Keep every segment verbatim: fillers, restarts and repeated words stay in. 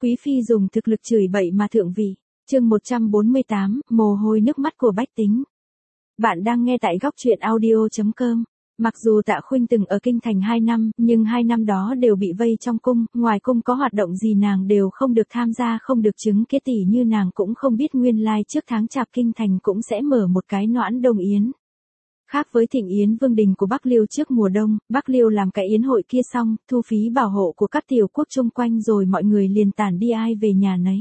Quý phi dùng thực lực chửi bậy mà thượng vị. Chương một trăm bốn mươi tám, mồ hôi nước mắt của bách tính. Bạn đang nghe tại góc truyện audio chấm com. Mặc dù Tạ Khuynh từng ở kinh thành hai năm, nhưng hai năm đó đều bị vây trong cung, ngoài cung có hoạt động gì nàng đều không được tham gia, không được chứng kế, tỷ như nàng cũng không biết nguyên lai trước tháng chạp kinh thành cũng sẽ mở một cái Noãn Đông Yến. Khác với thịnh yến vương đình của Bắc Liêu trước mùa đông, Bắc Liêu làm cái yến hội kia xong, thu phí bảo hộ của các tiểu quốc chung quanh rồi mọi người liền tản đi ai về nhà nấy.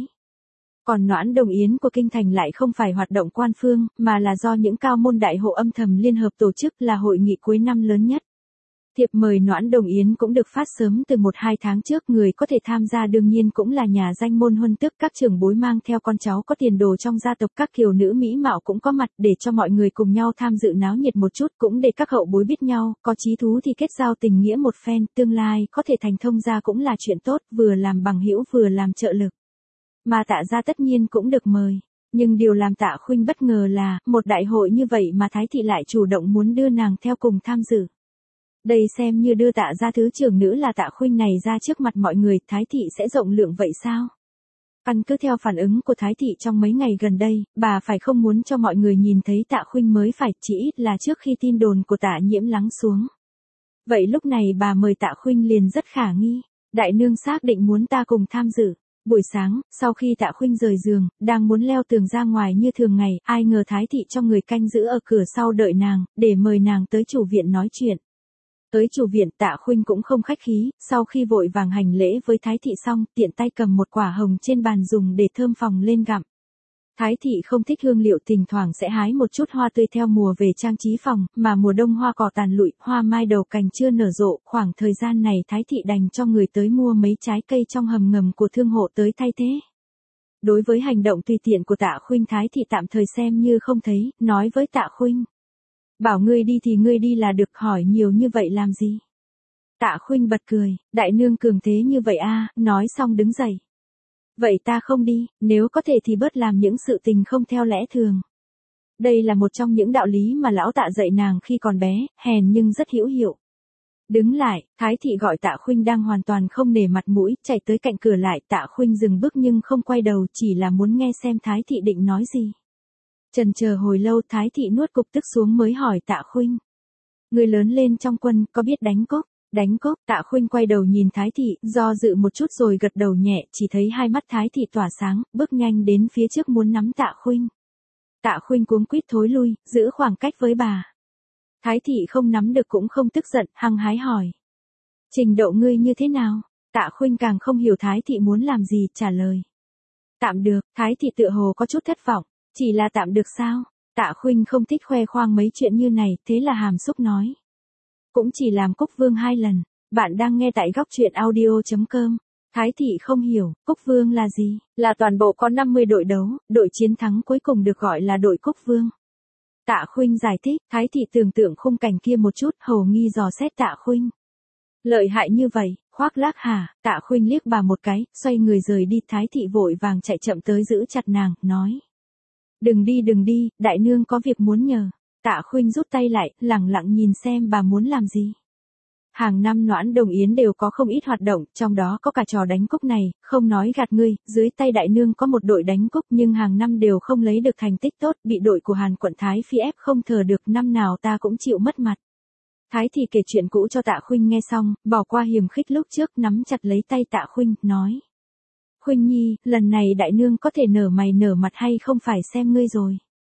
Còn Noãn Đông Yến của kinh thành lại không phải hoạt động quan phương, mà là do những cao môn đại hộ âm thầm liên hợp tổ chức, là hội nghị cuối năm lớn nhất. Thiệp mời Noãn Đông Yến cũng được phát sớm từ một hai tháng trước, người có thể tham gia đương nhiên cũng là nhà danh môn huân tước, các trưởng bối mang theo con cháu có tiền đồ trong gia tộc, các kiều nữ mỹ mạo cũng có mặt để cho mọi người cùng nhau tham dự náo nhiệt một chút, cũng để các hậu bối biết nhau, có chí thú thì kết giao tình nghĩa một phen, tương lai có thể thành thông gia cũng là chuyện tốt, vừa làm bằng hữu vừa làm trợ lực. Mà Tạ gia tất nhiên cũng được mời, nhưng điều làm Tạ Khuynh bất ngờ là, một đại hội như vậy mà Thái thị lại chủ động muốn đưa nàng theo cùng tham dự. Đây xem như đưa Tạ gia thứ trưởng nữ là Tạ Khuynh này ra trước mặt mọi người, Thái thị sẽ rộng lượng vậy sao? Căn cứ theo phản ứng của Thái thị trong mấy ngày gần đây, bà phải không muốn cho mọi người nhìn thấy Tạ Khuynh mới phải, chỉ ít là trước khi tin đồn của Tạ Nhiễm lắng xuống. Vậy lúc này bà mời Tạ Khuynh liền rất khả nghi, đại nương xác định muốn ta cùng tham dự. Buổi sáng, sau khi Tạ Khuynh rời giường, đang muốn leo tường ra ngoài như thường ngày, ai ngờ Thái thị cho người canh giữ ở cửa sau đợi nàng, để mời nàng tới chủ viện nói chuyện. Tới chủ viện, Tạ Khuynh cũng không khách khí, sau khi vội vàng hành lễ với Thái thị xong, tiện tay cầm một quả hồng trên bàn dùng để thơm phòng lên gặm. Thái thị không thích hương liệu, thỉnh thoảng sẽ hái một chút hoa tươi theo mùa về trang trí phòng, mà mùa đông hoa cỏ tàn lụi, hoa mai đầu cành chưa nở rộ, khoảng thời gian này Thái thị đành cho người tới mua mấy trái cây trong hầm ngầm của thương hộ tới thay thế. Đối với hành động tùy tiện của Tạ Khuynh, Thái thị tạm thời xem như không thấy, nói với Tạ Khuynh: bảo ngươi đi thì ngươi đi là được, hỏi nhiều như vậy làm gì? Tạ Khuynh bật cười, đại nương cường thế như vậy a, nói xong đứng dậy. Vậy ta không đi, nếu có thể thì bớt làm những sự tình không theo lẽ thường. Đây là một trong những đạo lý mà lão Tạ dạy nàng khi còn bé, hèn nhưng rất hữu hiệu. Đứng lại, Thái thị gọi Tạ Khuynh đang hoàn toàn không nể mặt mũi, chạy tới cạnh cửa lại, Tạ Khuynh dừng bước nhưng không quay đầu, chỉ là muốn nghe xem Thái thị định nói gì. Chần chờ hồi lâu, Thái thị nuốt cục tức xuống mới hỏi Tạ Khuynh: người lớn lên trong quân, có biết đánh cốc? Đánh cốc? Tạ Khuynh quay đầu nhìn Thái thị, do dự một chút rồi gật đầu nhẹ, chỉ thấy hai mắt Thái thị tỏa sáng, bước nhanh đến phía trước muốn nắm Tạ Khuynh. Tạ Khuynh cuống quýt thối lui, giữ khoảng cách với bà. Thái thị không nắm được cũng không tức giận, hăng hái hỏi: trình độ ngươi như thế nào? Tạ Khuynh càng không hiểu Thái thị muốn làm gì, trả lời: tạm được. Thái thị tựa hồ có chút thất vọng: chỉ là tạm được sao? Tạ Khuynh không thích khoe khoang mấy chuyện như này, thế là hàm xúc nói: cũng chỉ làm Cúc Vương hai lần. Bạn đang nghe tại góc truyện audio chấm com. Thái thị không hiểu, Cúc Vương là gì? Là toàn bộ có năm mươi đội đấu, đội chiến thắng cuối cùng được gọi là đội Cúc Vương. Tạ Khuynh giải thích, Thái thị tưởng tượng khung cảnh kia một chút, hầu nghi dò xét Tạ Khuynh. Lợi hại như vậy, khoác lác hả? Tạ Khuynh liếc bà một cái, xoay người rời đi, Thái thị vội vàng chạy chậm tới giữ chặt nàng, nói: đừng đi đừng đi, đại nương có việc muốn nhờ. Tạ Khuynh rút tay lại, lẳng lặng nhìn xem bà muốn làm gì. Hàng năm Noãn Đông Yến đều có không ít hoạt động, trong đó có cả trò đánh cúc này, không nói gạt ngươi, dưới tay đại nương có một đội đánh cúc nhưng hàng năm đều không lấy được thành tích tốt, bị đội của Hàn quận Thái Phi ép không thờ được, năm nào ta cũng chịu mất mặt. Thái thị kể chuyện cũ cho Tạ Khuynh nghe xong, bỏ qua hiềm khích lúc trước, nắm chặt lấy tay Tạ Khuynh, nói: Khuynh nhi, lần này đại nương có thể nở mày nở mặt hay không phải xem ngươi rồi.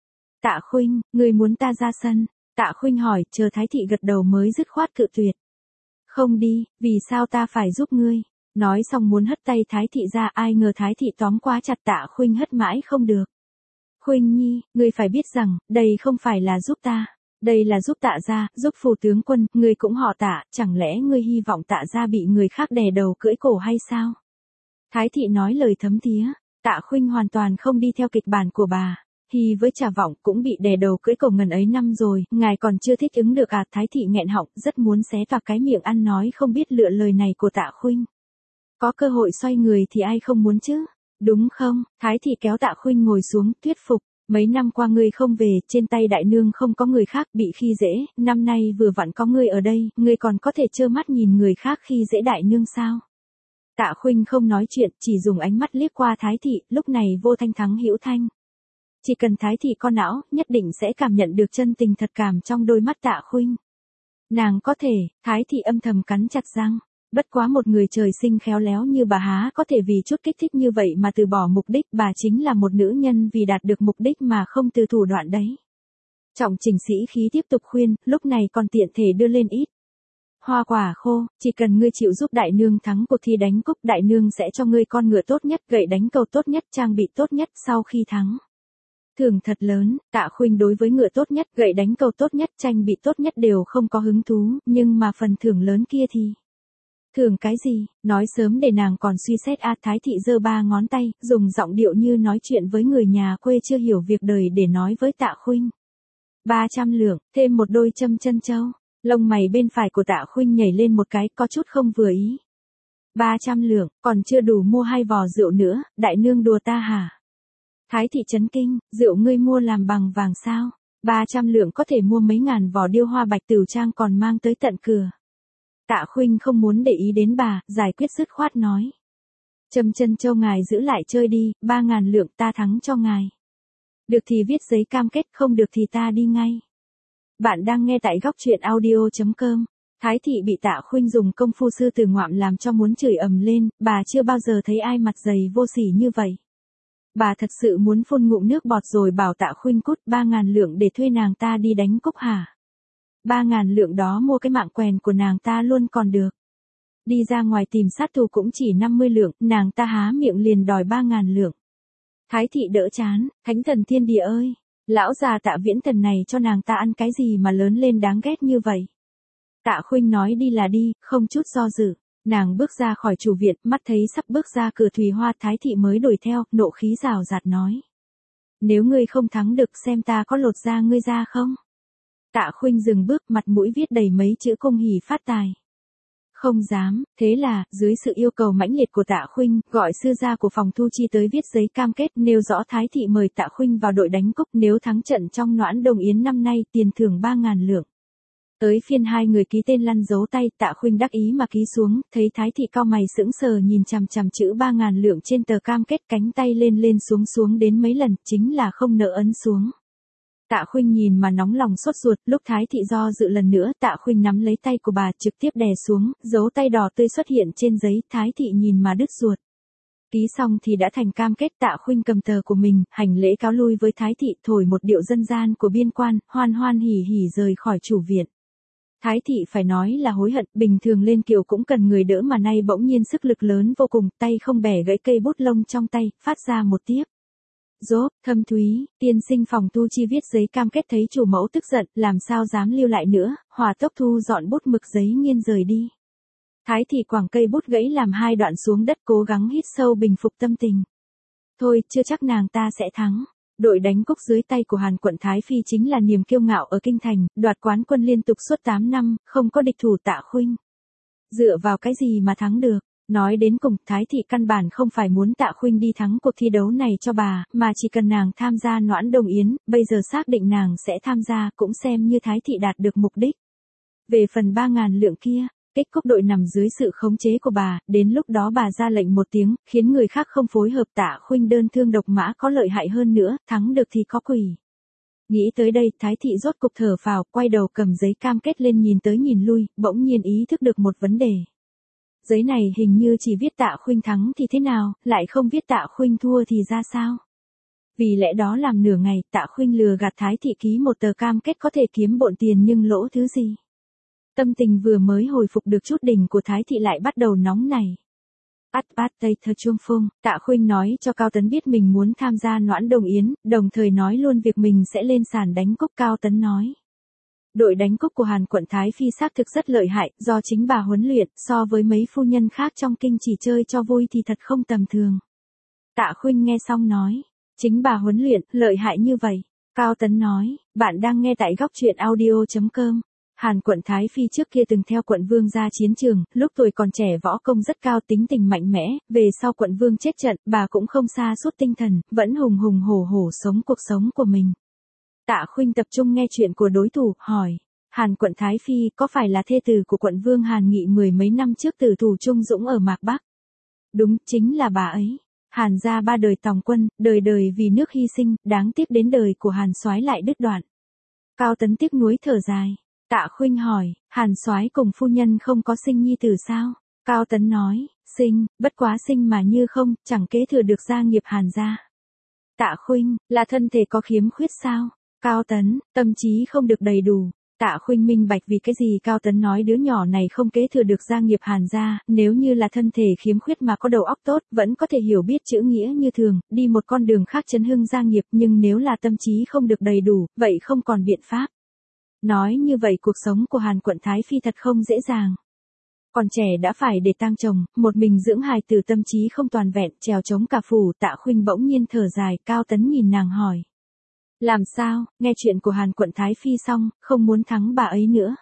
Tạ Khuynh, ngươi muốn ta ra sân? Tạ Khuynh hỏi, chờ Thái thị gật đầu mới dứt khoát cự tuyệt. Không đi, vì sao ta phải giúp ngươi? Nói xong muốn hất tay Thái thị ra, ai ngờ Thái thị tóm quá chặt, Tạ Khuynh hất mãi không được. Khuynh nhi, ngươi phải biết rằng, đây không phải là giúp ta. Đây là giúp Tạ gia, giúp phù tướng quân, ngươi cũng họ Tạ, chẳng lẽ ngươi hy vọng Tạ gia bị người khác đè đầu cưỡi cổ hay sao? Thái thị nói lời thấm thía, Tạ Khuynh hoàn toàn không đi theo kịch bản của bà. Hy với Trà Vọng cũng bị đè đầu cưỡi cổ ngần ấy năm rồi, ngài còn chưa thích ứng được à? Thái thị nghẹn họng, rất muốn xé toạc cái miệng ăn nói không biết lựa lời này của Tạ Khuynh. Có cơ hội xoay người thì ai không muốn chứ, đúng không? Thái thị kéo Tạ Khuynh ngồi xuống, thuyết phục. Mấy năm qua ngươi không về, trên tay đại nương không có người khác, bị khi dễ, năm nay vừa vặn có ngươi ở đây, ngươi còn có thể trơ mắt nhìn người khác khi dễ đại nương sao? Tạ Khuynh không nói chuyện, chỉ dùng ánh mắt liếc qua Thái thị, lúc này vô thanh thắng hữu thanh. Chỉ cần Thái thị có não, nhất định sẽ cảm nhận được chân tình thật cảm trong đôi mắt Tạ Khuynh. Nàng có thể, Thái thị âm thầm cắn chặt răng. Bất quá một người trời sinh khéo léo như bà há có thể vì chút kích thích như vậy mà từ bỏ mục đích, bà chính là một nữ nhân vì đạt được mục đích mà không từ thủ đoạn đấy. Trọng Trình sĩ khí tiếp tục khuyên, lúc này còn tiện thể đưa lên ít hoa quả khô, chỉ cần ngươi chịu giúp đại nương thắng cuộc thi đánh cúp, đại nương sẽ cho ngươi con ngựa tốt nhất, gậy đánh cầu tốt nhất, trang bị tốt nhất sau khi thắng. Thưởng thật lớn, Tạ Khuynh đối với ngựa tốt nhất, gậy đánh cầu tốt nhất, trang bị tốt nhất đều không có hứng thú, nhưng mà phần thưởng lớn kia thì... Thưởng cái gì, nói sớm để nàng còn suy xét. A Thái thị giơ ba ngón tay, dùng giọng điệu như nói chuyện với người nhà quê chưa hiểu việc đời để nói với Tạ Khuynh. ba trăm lượng, thêm một đôi châm chân châu. Lông mày bên phải của Tạ Khuynh nhảy lên một cái, có chút không vừa ý. ba trăm lượng, còn chưa đủ mua hai vò rượu nữa, đại nương đùa ta hả? Thái thị chấn kinh, rượu ngươi mua làm bằng vàng sao? ba trăm lượng có thể mua mấy ngàn vò điêu hoa bạch tửu trang còn mang tới tận cửa. Tạ Khuynh không muốn để ý đến bà, giải quyết dứt khoát nói. Châm chân châu ngài giữ lại chơi đi, ba ngàn lượng ta thắng cho ngài. Được thì viết giấy cam kết, không được thì ta đi ngay. Bạn đang nghe tại góc truyện audio chấm com. Thái thị bị Tạ Khuynh dùng công phu sư tử ngoạm làm cho muốn chửi ầm lên, bà chưa bao giờ thấy ai mặt dày vô sỉ như vậy. Bà thật sự muốn phun ngụm nước bọt rồi bảo Tạ Khuynh cút ba ngàn lượng để thuê nàng ta đi đánh cúp hả? Ba ngàn lượng đó mua cái mạng quèn của nàng ta luôn còn được. Đi ra ngoài tìm sát thủ cũng chỉ năm mươi lượng, nàng ta há miệng liền đòi ba ngàn lượng. Thái thị đỡ chán, thánh thần thiên địa ơi, lão già Tạ Viễn Thần này cho nàng ta ăn cái gì mà lớn lên đáng ghét như vậy. Tạ Khuynh nói đi là đi, không chút do dự. Nàng bước ra khỏi chủ viện, mắt thấy sắp bước ra cửa Thùy Hoa, Thái thị mới đuổi theo, nộ khí rào rạt nói. Nếu ngươi không thắng được xem ta có lột da ngươi ra không? Tạ Khuynh dừng bước, mặt mũi viết đầy mấy chữ cung hỉ phát tài. Không dám, thế là, dưới sự yêu cầu mãnh liệt của Tạ Khuynh, gọi sư gia của phòng thu chi tới viết giấy cam kết nêu rõ Thái thị mời Tạ Khuynh vào đội đánh cúp, nếu thắng trận trong Noãn Đồng Yến năm nay tiền thưởng ba ngàn lượng. Tới phiên hai người ký tên lăn dấu tay, Tạ Khuynh đắc ý mà ký xuống, thấy Thái thị cau mày sững sờ nhìn chằm chằm chữ ba ngàn lượng trên tờ cam kết, cánh tay lên lên xuống xuống đến mấy lần, chính là không nỡ ấn xuống. Tạ Khuynh nhìn mà nóng lòng sốt ruột, lúc Thái thị do dự lần nữa, Tạ Khuynh nắm lấy tay của bà trực tiếp đè xuống, dấu tay đỏ tươi xuất hiện trên giấy, Thái thị nhìn mà đứt ruột. Ký xong thì đã thành cam kết. Tạ Khuynh cầm tờ của mình, hành lễ cáo lui với Thái thị, thổi một điệu dân gian của biên quan, hoan hoan hỉ hỉ rời khỏi chủ viện. Thái thị phải nói là hối hận, bình thường lên kiệu cũng cần người đỡ mà nay bỗng nhiên sức lực lớn vô cùng, tay không bẻ gãy cây bút lông trong tay, phát ra một tiếp. Rốp, Thâm Thúy, tiên sinh phòng thu chi viết giấy cam kết thấy chủ mẫu tức giận, làm sao dám lưu lại nữa, hòa tốc thu dọn bút mực giấy nghiêng rời đi. Thái thị quẳng cây bút gãy làm hai đoạn xuống đất, cố gắng hít sâu bình phục tâm tình. Thôi, chưa chắc nàng ta sẽ thắng. Đội đánh cúp dưới tay của Hàn quận Thái Phi chính là niềm kiêu ngạo ở kinh thành, đoạt quán quân liên tục suốt tám năm, không có địch thủ Tạ Khuynh. Dựa vào cái gì mà thắng được? Nói đến cùng, Thái thị căn bản không phải muốn Tạ Khuynh đi thắng cuộc thi đấu này cho bà, mà chỉ cần nàng tham gia Noãn Đồng Yến, bây giờ xác định nàng sẽ tham gia, cũng xem như Thái thị đạt được mục đích. Về phần ba ngàn lượng kia, kích cúp đội nằm dưới sự khống chế của bà, đến lúc đó bà ra lệnh một tiếng, khiến người khác không phối hợp, Tạ Khuynh đơn thương độc mã có lợi hại hơn nữa, thắng được thì có quỷ. Nghĩ tới đây, Thái thị rốt cục thở phào, quay đầu cầm giấy cam kết lên nhìn tới nhìn lui, bỗng nhiên ý thức được một vấn đề. Giấy này hình như chỉ viết Tạ Khuynh thắng thì thế nào, lại không viết Tạ Khuynh thua thì ra sao? Vì lẽ đó làm nửa ngày, Tạ Khuynh lừa gạt Thái thị ký một tờ cam kết có thể kiếm bộn tiền nhưng lỗ thứ gì? Tâm tình vừa mới hồi phục được chút đỉnh của Thái thị lại bắt đầu nóng nảy. Át bát tây thơ chuông phung, Tạ Khuynh nói cho Cao Tấn biết mình muốn tham gia Noãn Đồng Yến, đồng thời nói luôn việc mình sẽ lên sàn đánh cúp. Cao Tấn nói. Đội đánh cúp của Hàn quận Thái Phi xác thực rất lợi hại, do chính bà huấn luyện, so với mấy phu nhân khác trong kinh chỉ chơi cho vui thì thật không tầm thường. Tạ Khuynh nghe xong nói, chính bà huấn luyện, lợi hại như vậy. Cao Tấn nói, bạn đang nghe tại góc truyện audio chấm com. Hàn quận Thái Phi trước kia từng theo quận vương ra chiến trường, lúc tuổi còn trẻ võ công rất cao, tính tình mạnh mẽ, về sau quận vương chết trận, bà cũng không sa sút tinh thần, vẫn hùng hùng hổ hổ sống cuộc sống của mình. Tạ Khuynh tập trung nghe chuyện của đối thủ, hỏi, Hàn quận Thái Phi có phải là thê tử của quận vương Hàn Nghị mười mấy năm trước tử thủ Trung Dũng ở Mạc Bắc? Đúng, chính là bà ấy. Hàn gia ba đời tòng quân, đời đời vì nước hy sinh, đáng tiếc đến đời của Hàn soái lại đứt đoạn. Cao Tấn tiếc nuối thở dài. Tạ Khuynh hỏi, Hàn soái cùng phu nhân không có sinh nhi tử sao? Cao Tấn nói, sinh, bất quá sinh mà như không, chẳng kế thừa được gia nghiệp Hàn gia. Tạ Khuynh, là thân thể có khiếm khuyết sao? Cao Tấn, tâm trí không được đầy đủ. Tạ Khuynh minh bạch vì cái gì Cao Tấn nói đứa nhỏ này không kế thừa được gia nghiệp Hàn gia, nếu như là thân thể khiếm khuyết mà có đầu óc tốt, vẫn có thể hiểu biết chữ nghĩa như thường, đi một con đường khác chấn hưng gia nghiệp, nhưng nếu là tâm trí không được đầy đủ, vậy không còn biện pháp. Nói như vậy cuộc sống của Hàn quận Thái Phi thật không dễ dàng. Còn trẻ đã phải để tang chồng, một mình dưỡng hài tử tâm trí không toàn vẹn, trèo chống cả phủ. Tạ Khuynh bỗng nhiên thở dài, Cao Tấn nhìn nàng hỏi. Làm sao, nghe chuyện của Hàn quận Thái Phi xong, không muốn thắng bà ấy nữa.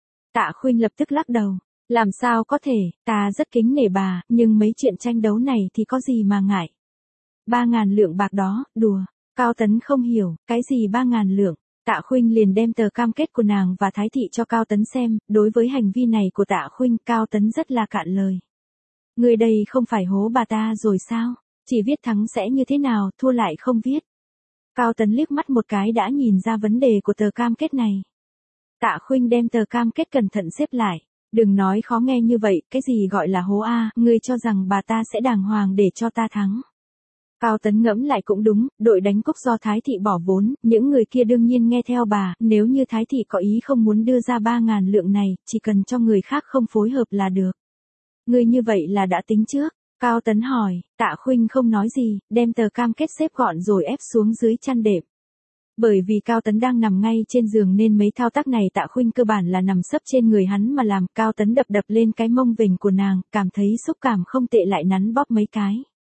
Tạ Khuynh lập tức lắc đầu. Làm sao có thể, ta rất kính nể bà, nhưng mấy chuyện tranh đấu này thì có gì mà ngại. Ba ngàn lượng bạc đó, đùa. Cao Tấn không hiểu, cái gì ba ngàn lượng. Tạ Khuynh liền đem tờ cam kết của nàng và Thái thị cho Cao Tấn xem, đối với hành vi này của Tạ Khuynh, Cao Tấn rất là cạn lời. Người đây không phải hố bà ta rồi sao? Chỉ viết thắng sẽ như thế nào, thua lại không viết. Cao Tấn liếc mắt một cái đã nhìn ra vấn đề của tờ cam kết này. Tạ Khuynh đem tờ cam kết cẩn thận xếp lại. Đừng nói khó nghe như vậy, cái gì gọi là hố a, ngươi cho rằng bà ta sẽ đàng hoàng để cho ta thắng. Cao Tấn ngẫm lại cũng đúng, đội đánh cốc do Thái thị bỏ vốn, những người kia đương nhiên nghe theo bà, nếu như Thái thị có ý không muốn đưa ra ba ngàn lượng này, chỉ cần cho người khác không phối hợp là được. Ngươi như vậy là đã tính trước. Cao Tấn hỏi, Tạ Khuynh không nói gì, đem tờ cam kết xếp gọn rồi ép xuống dưới chăn đệm. Bởi vì Cao Tấn đang nằm ngay trên giường nên mấy thao tác này Tạ Khuynh cơ bản là nằm sấp trên người hắn mà làm. Cao Tấn đập đập lên cái mông vểnh của nàng, cảm thấy xúc cảm không tệ lại nắn bóp mấy cái.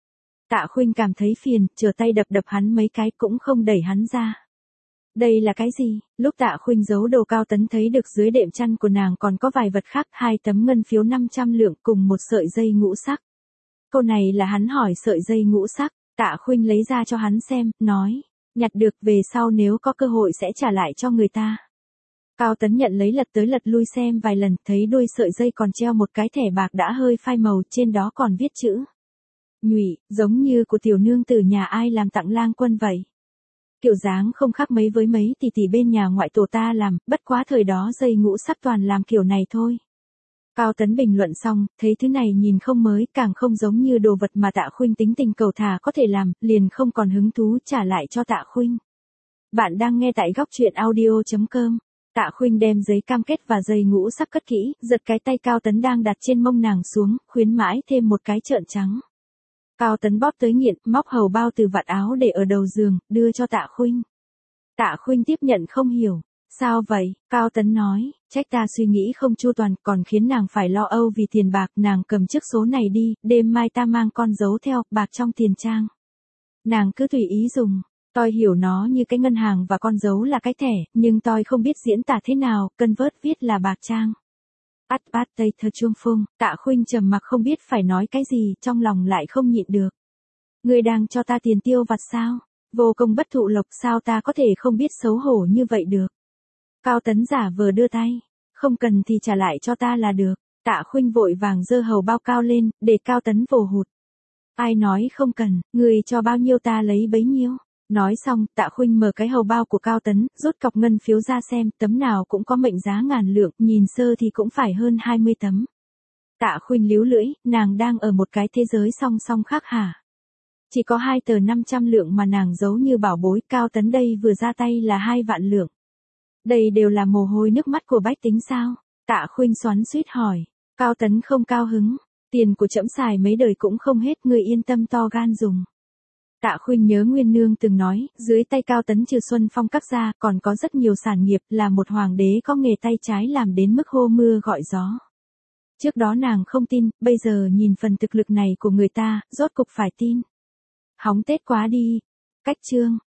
Tạ Khuynh cảm thấy phiền, trở tay đập đập hắn mấy cái cũng không đẩy hắn ra. Đây là cái gì? Lúc Tạ Khuynh giấu đồ Cao Tấn thấy được dưới đệm chăn của nàng còn có vài vật khác, hai tấm ngân phiếu năm trăm lượng cùng một sợi dây ngũ sắc. Câu này là hắn hỏi sợi dây ngũ sắc, Tạ Khuynh lấy ra cho hắn xem, nói, nhặt được về sau nếu có cơ hội sẽ trả lại cho người ta. Cao Tấn nhận lấy lật tới lật lui xem vài lần, thấy đuôi sợi dây còn treo một cái thẻ bạc đã hơi phai màu, trên đó còn viết chữ. Nhụy, giống như của tiểu nương tử nhà ai làm tặng lang quân vậy. Kiểu dáng không khác mấy với mấy tỷ tỷ bên nhà ngoại tổ ta làm, bất quá thời đó dây ngũ sắc toàn làm kiểu này thôi. Cao Tấn bình luận xong, thấy thứ này nhìn không mới, càng không giống như đồ vật mà Tạ Khuynh tính tình cầu thả có thể làm, liền không còn hứng thú trả lại cho Tạ Khuynh. Bạn đang nghe tại góc truyện audio chấm com. Tạ Khuynh đem giấy cam kết và dây ngũ sắc cất kỹ, giật cái tay Cao Tấn đang đặt trên mông nàng xuống, khuyến mãi thêm một cái trợn trắng. Cao Tấn bóp tới nghiện, móc hầu bao từ vạt áo để ở đầu giường, đưa cho Tạ Khuynh. Tạ Khuynh tiếp nhận không hiểu. Sao vậy? Cao Tấn nói, trách ta suy nghĩ không chu toàn, còn khiến nàng phải lo âu vì tiền bạc, nàng cầm chiếc số này đi, đêm mai ta mang con dấu theo, bạc trong tiền trang. Nàng cứ tùy ý dùng, tôi hiểu nó như cái ngân hàng và con dấu là cái thẻ, nhưng tôi không biết diễn tả thế nào, cân vớt viết là bạc trang. Át bát tây thơ chuông phung, Tạ Khuynh trầm mặc không biết phải nói cái gì, trong lòng lại không nhịn được. Ngươi đang cho ta tiền tiêu vặt sao? Vô công bất thụ lộc, sao ta có thể không biết xấu hổ như vậy được? Cao Tấn giả vờ đưa tay, không cần thì trả lại cho ta là được. Tạ Khuynh vội vàng giơ hầu bao cao lên, để Cao Tấn vồ hụt. Ai nói không cần, người cho bao nhiêu ta lấy bấy nhiêu. Nói xong, Tạ Khuynh mở cái hầu bao của Cao Tấn, rút cọc ngân phiếu ra xem, tấm nào cũng có mệnh giá ngàn lượng, nhìn sơ thì cũng phải hơn hai mươi tấm. Tạ Khuynh líu lưỡi, nàng đang ở một cái thế giới song song khác hả? Chỉ có hai tờ năm trăm lượng mà nàng giấu như bảo bối, Cao Tấn đây vừa ra tay là hai vạn lượng. Đây đều là mồ hôi nước mắt của bách tính sao? Tạ Khuynh xoắn xuýt hỏi. Cao Tấn không cao hứng. Tiền của trẫm xài mấy đời cũng không hết, người yên tâm to gan dùng. Tạ Khuynh nhớ Nguyên Nương từng nói, dưới tay Cao Tấn trừ Xuân Phong các gia, còn có rất nhiều sản nghiệp, là một hoàng đế có nghề tay trái làm đến mức hô mưa gọi gió. Trước đó nàng không tin, bây giờ nhìn phần thực lực này của người ta, rốt cục phải tin. Hóng Tết quá đi. Cách chương.